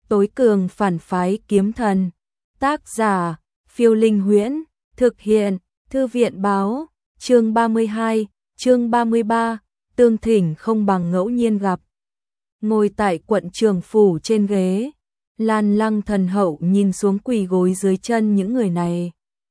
Tối cường phản phái kiếm thần. Tác giả, Phiêu Linh Huyễn. Thực hiện, Thư viện báo. Chương 32, chương 33, tương thỉnh không bằng ngẫu nhiên gặp. Ngồi tại quận Trường Phủ trên ghế, Lan Lăng thần hậu nhìn xuống quỳ gối dưới chân những người này.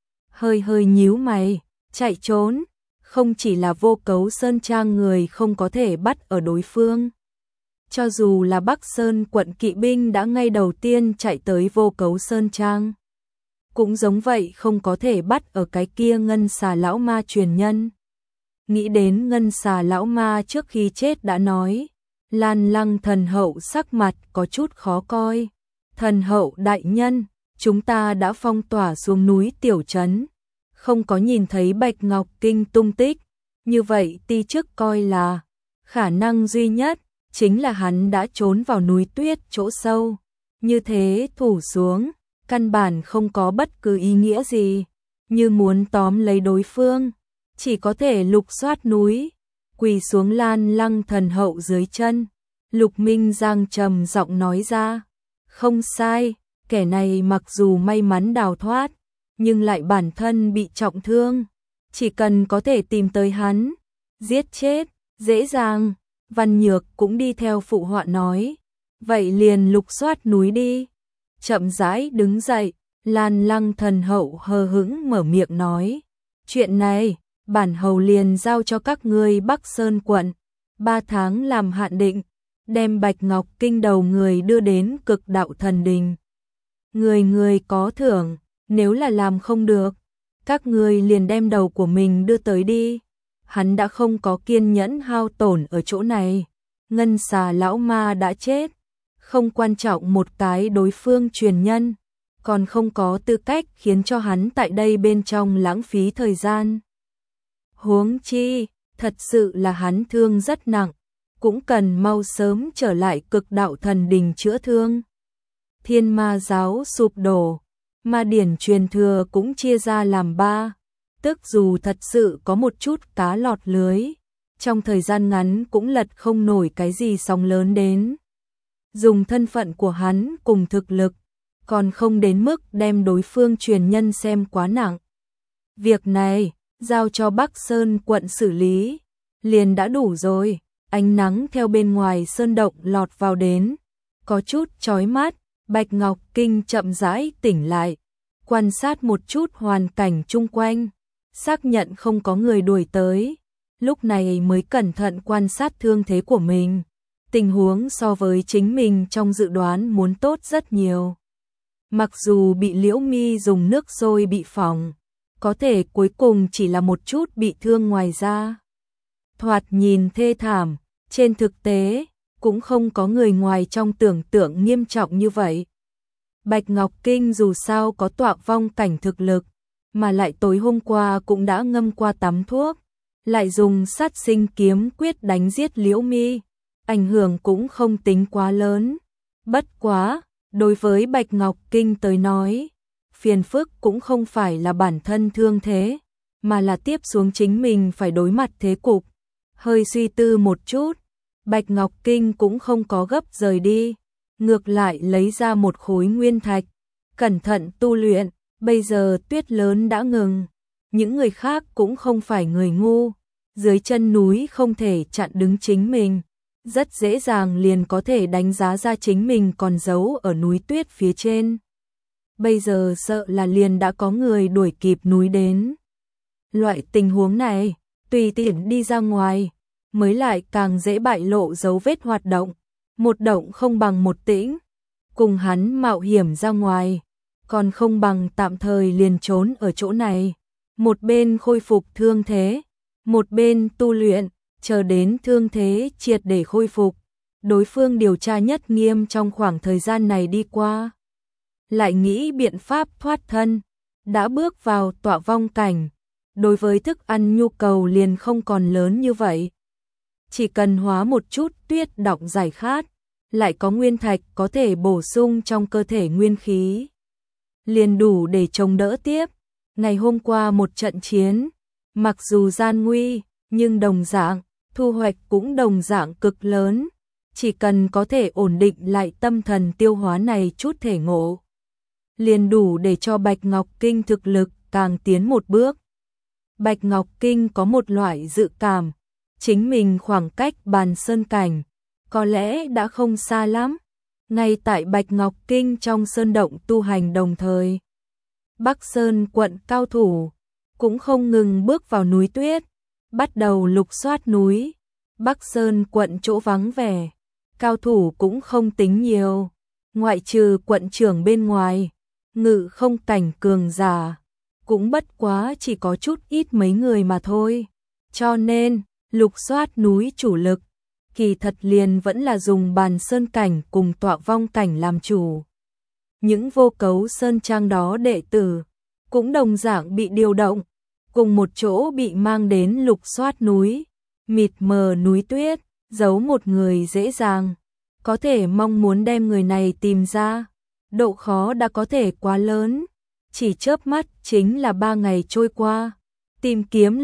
Hơi hơi nhíu mày, chạy trốn, không chỉ là Vô Cấu Sơn Trang người không có thể bắt ở đối phương. Cho dù là Bắc Sơn quận kỵ binh đã ngay đầu tiên chạy tới Vô Cấu Sơn Trang, cũng giống vậy không có thể bắt ở cái kia Ngân Xà lão ma truyền nhân. Nghĩ đến Ngân Xà lão ma trước khi chết đã nói, Lan Lăng thần hậu sắc mặt có chút khó coi. Thần hậu đại nhân, chúng ta đã phong tỏa xuống núi tiểu trấn, không có nhìn thấy Bạch Ngọc Kinh tung tích, như vậy ti chức coi là khả năng duy nhất chính là hắn đã trốn vào núi tuyết chỗ sâu. Như thế thủ xuống, căn bản không có bất cứ ý nghĩa gì, như muốn tóm lấy đối phương, chỉ có thể lục soát núi. Quỳ xuống Lan Lăng thần hậu dưới chân, Lục Minh Giang trầm giọng nói ra, không sai, kẻ này mặc dù may mắn đào thoát, nhưng lại bản thân bị trọng thương, chỉ cần có thể tìm tới hắn, giết chết, dễ dàng. Văn Nhược cũng đi theo phụ họa nói, vậy liền lục soát núi đi. Chậm rãi đứng dậy, Lan Lăng thần hậu hờ hững mở miệng nói, chuyện này, bản hầu liền giao cho các ngươi Bắc Sơn quận, 3 tháng làm hạn định, đem Bạch Ngọc Kinh đầu người đưa đến Cực Đạo Thần Đình. Người người có thưởng, nếu là làm không được, các ngươi liền đem đầu của mình đưa tới đi. Hắn đã không có kiên nhẫn hao tổn ở chỗ này. Ngân Xà lão ma đã chết, không quan trọng một cái đối phương truyền nhân, còn không có tư cách khiến cho hắn tại đây bên trong lãng phí thời gian. Huống chi, thật sự là hắn thương rất nặng, cũng cần mau sớm trở lại Cực Đạo Thần Đình chữa thương. Thiên Ma giáo sụp đổ, ma điển truyền thừa cũng chia ra làm 3. Tức dù thật sự có một chút cá lọt lưới, trong thời gian ngắn cũng lật không nổi cái gì sóng lớn đến. Dùng thân phận của hắn cùng thực lực, còn không đến mức đem đối phương truyền nhân xem quá nặng. Việc này, giao cho Bắc Sơn quận xử lý, liền đã đủ rồi. Ánh nắng theo bên ngoài sơn động lọt vào đến, có chút chói mắt. Bạch Ngọc Kinh chậm rãi tỉnh lại, quan sát một chút hoàn cảnh chung quanh, xác nhận không có người đuổi tới, lúc này mới cẩn thận quan sát thương thế của mình. Tình huống so với chính mình trong dự đoán muốn tốt rất nhiều. Mặc dù bị Liễu Mi dùng nước sôi bị phỏng, có thể cuối cùng chỉ là một chút bị thương ngoài da. Thoạt nhìn thê thảm, trên thực tế, cũng không có người ngoài trong tưởng tượng nghiêm trọng như vậy. Bạch Ngọc Kinh dù sao có tọa vong cảnh thực lực, mà lại tối hôm qua cũng đã ngâm qua tắm thuốc, lại dùng sát sinh kiếm quyết đánh giết Liễu Mi, ảnh hưởng cũng không tính quá lớn. Bất quá, đối với Bạch Ngọc Kinh tới nói, phiền phức cũng không phải là bản thân thương thế, mà là tiếp xuống chính mình phải đối mặt thế cục. Hơi suy tư một chút, Bạch Ngọc Kinh cũng không có gấp rời đi, ngược lại lấy ra một khối nguyên thạch, cẩn thận tu luyện. Bây giờ tuyết lớn đã ngừng, những người khác cũng không phải người ngu, dưới chân núi không thể chặn đứng chính mình, rất dễ dàng liền có thể đánh giá ra chính mình còn giấu ở núi tuyết phía trên. Bây giờ sợ là liền đã có người đuổi kịp núi đến. Loại tình huống này, tùy tiện đi ra ngoài, mới lại càng dễ bại lộ dấu vết hoạt động, một động không bằng một tĩnh, cùng hắn mạo hiểm ra ngoài, còn không bằng tạm thời liền trốn ở chỗ này, một bên khôi phục thương thế, một bên tu luyện, chờ đến thương thế triệt để khôi phục, đối phương điều tra nhất nghiêm trong khoảng thời gian này đi qua, lại nghĩ biện pháp thoát thân, đã bước vào tọa vong cảnh, đối với thức ăn nhu cầu liền không còn lớn như vậy. Chỉ cần hóa một chút tuyết đọng giải khát, lại có nguyên thạch có thể bổ sung trong cơ thể nguyên khí, liền đủ để chống đỡ tiếp. Ngày hôm qua một trận chiến, mặc dù gian nguy, nhưng đồng dạng, thu hoạch cũng đồng dạng cực lớn. chỉ cần có thể ổn định lại tâm thần tiêu hóa này chút thể ngộ, liền đủ để cho Bạch Ngọc Kinh thực lực càng tiến một bước. Bạch Ngọc Kinh có một loại dự cảm, chính mình khoảng cách Bàn Sơn cảnh có lẽ đã không xa lắm. Ngay tại Bạch Ngọc Kinh trong sơn động tu hành đồng thời, Bắc Sơn quận cao thủ cũng không ngừng bước vào núi tuyết, bắt đầu lục soát núi. Bắc Sơn quận chỗ vắng vẻ, cao thủ cũng không tính nhiều, ngoại trừ quận trưởng bên ngoài, ngự không cảnh cường giả cũng bất quá chỉ có chút ít mấy người mà thôi. Cho nên, lục soát núi chủ lực, kỳ thật liền vẫn là dùng Bàn Sơn cảnh cùng Tọa Vong cảnh làm chủ. Những Vô Cấu Sơn Trang đó đệ tử, cũng đồng dạng bị điều động, cùng một chỗ bị mang đến lục soát núi, mịt mờ núi tuyết, giấu một người dễ dàng. Có thể mong muốn đem người này tìm ra, độ khó đã có thể quá lớn. Chỉ chớp mắt chính là 3 ngày trôi qua, tìm kiếm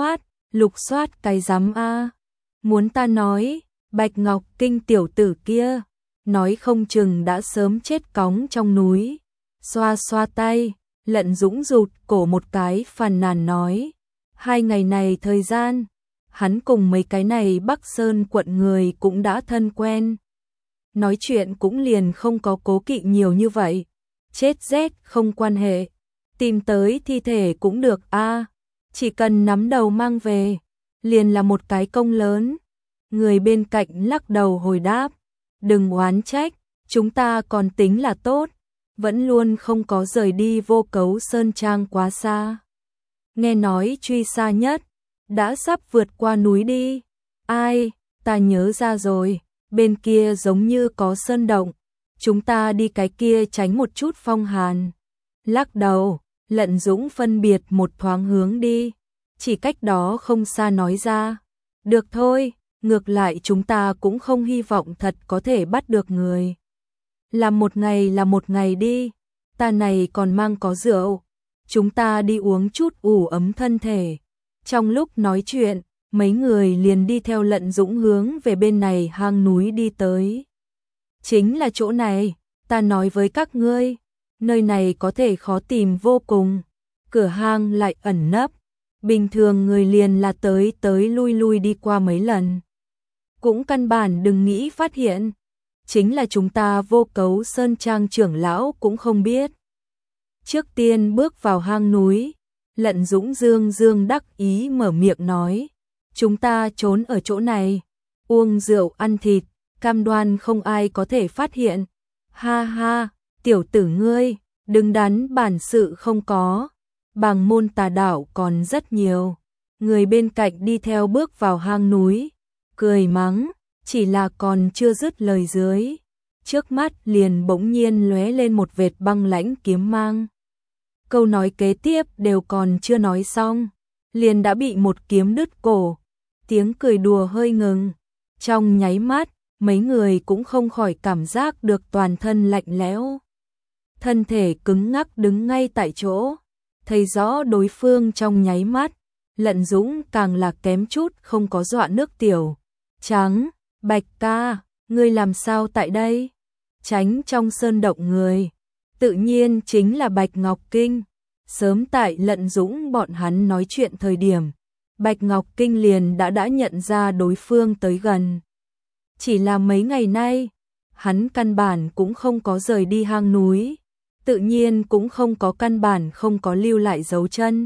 lục soát cái rắm a. Muốn ta nói, Bạch Ngọc Kinh tiểu tử kia, nói không chừng đã sớm chết cóng trong núi. Xoa xoa tay, Lận Dũng rụt cổ một cái phàn nàn nói, 2 ngày này thời gian, hắn cùng mấy cái này Bắc Sơn quận người cũng đã thân quen. Nói chuyện cũng liền không có cố kỵ nhiều như vậy, chết rét không quan hệ, tìm tới thi thể cũng được a, chỉ cần nắm đầu mang về, liền là một cái công lớn. Người bên cạnh lắc đầu hồi đáp, đừng oán trách, chúng ta còn tính là tốt, vẫn luôn không có rời đi Vô Cấu Sơn Trang quá xa. Nghe nói truy xa nhất, đã sắp vượt qua núi đi. Ai, ta nhớ ra rồi, bên kia giống như có sơn động, chúng ta đi cái kia tránh một chút phong hàn. Lắc đầu, Lận Dũng phân biệt một thoáng hướng đi, chỉ cách đó không xa nói ra, được thôi, ngược lại chúng ta cũng không hy vọng thật có thể bắt được người. Làm một ngày đi, ta này còn mang có rượu, chúng ta đi uống chút ủ ấm thân thể. Trong lúc nói chuyện, mấy người liền đi theo Lận Dũng hướng về bên này hang núi đi tới. Chính là chỗ này, ta nói với các ngươi, nơi này có thể khó tìm vô cùng, cửa hang lại ẩn nấp, bình thường người liền là tới lui đi qua mấy lần, cũng căn bản đừng nghĩ phát hiện. Chính là chúng ta Vô Cấu Sơn Trang trưởng lão cũng không biết. Trước tiên bước vào hang núi, Lận Dũng dương đắc ý mở miệng nói, chúng ta trốn ở chỗ này, uống rượu ăn thịt, cam đoan không ai có thể phát hiện. Ha ha, tiểu tử ngươi, đứng đắn bản sự không có, bàng môn tà đạo còn rất nhiều. Người bên cạnh đi theo bước vào hang núi, cười mắng, chỉ là còn chưa dứt lời dưới, trước mắt liền bỗng nhiên lóe lên một vệt băng lãnh kiếm mang. Câu nói kế tiếp đều còn chưa nói xong, liền đã bị một kiếm đứt cổ. Tiếng cười đùa hơi ngừng, trong nháy mắt, mấy người cũng không khỏi cảm giác được toàn thân lạnh lẽo. Thân thể cứng ngắc đứng ngay tại chỗ, thấy rõ đối phương trong nháy mắt, Lận Dũng càng là kém chút không có dọa nước tiểu. Trắng, Bạch ca, ngươi làm sao tại đây? Tránh trong sơn động người, tự nhiên chính là Bạch Ngọc Kinh. Sớm tại Lận Dũng bọn hắn nói chuyện thời điểm, Bạch Ngọc Kinh liền đã nhận ra đối phương tới gần. Chỉ là mấy ngày nay, hắn căn bản cũng không có rời đi hang núi, tự nhiên cũng không có căn bản không có lưu lại dấu chân.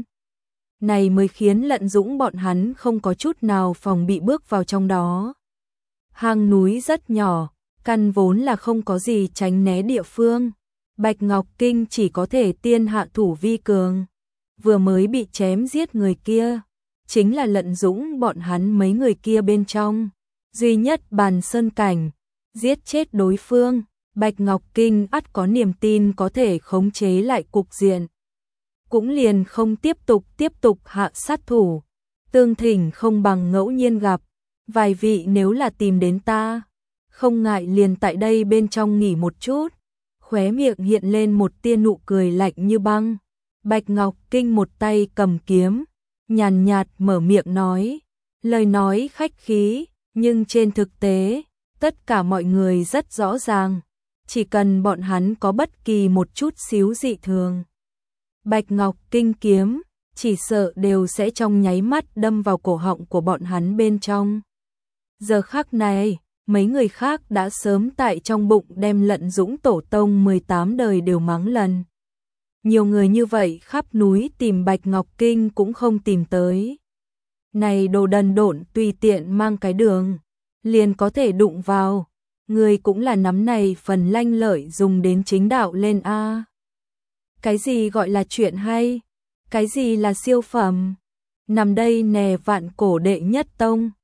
Này mới khiến Lận Dũng bọn hắn không có chút nào phòng bị bước vào trong đó. Hang núi rất nhỏ, căn vốn là không có gì tránh né địa phương. Bạch Ngọc Kinh chỉ có thể tiên hạ thủ vi cường. Vừa mới bị chém giết người kia, chính là Lận Dũng bọn hắn mấy người kia bên trong. Duy nhất Bàn Sơn cảnh, giết chết đối phương, Bạch Ngọc Kinh ắt có niềm tin có thể khống chế lại cục diện. Cũng liền không tiếp tục hạ sát thủ. Tương thỉnh không bằng ngẫu nhiên gặp. Vài vị nếu là tìm đến ta, không ngại liền tại đây bên trong nghỉ một chút. Khóe miệng hiện lên một tia nụ cười lạnh như băng. Bạch Ngọc Kinh một tay cầm kiếm, nhàn nhạt mở miệng nói. Lời nói khách khí, nhưng trên thực tế, Tất cả mọi người rất rõ ràng, chỉ cần bọn hắn có bất kỳ một chút xíu dị thường, Bạch Ngọc Kinh kiếm chỉ sợ đều sẽ trong nháy mắt đâm vào cổ họng của bọn hắn bên trong. Giờ khắc này, mấy người khác đã sớm tại trong bụng đem Lận Dũng tổ tông 18 đời đều mắng lần. Nhiều người như vậy khắp núi tìm Bạch Ngọc Kinh cũng không tìm tới. Này đồ đần độn tùy tiện mang cái đường, liền có thể đụng vào. Người cũng là nắm này phần lanh lợi dùng đến chính đạo lên a. Cái gì gọi là chuyện hay? Cái gì là siêu phẩm? Nằm đây nè vạn cổ đệ nhất tông.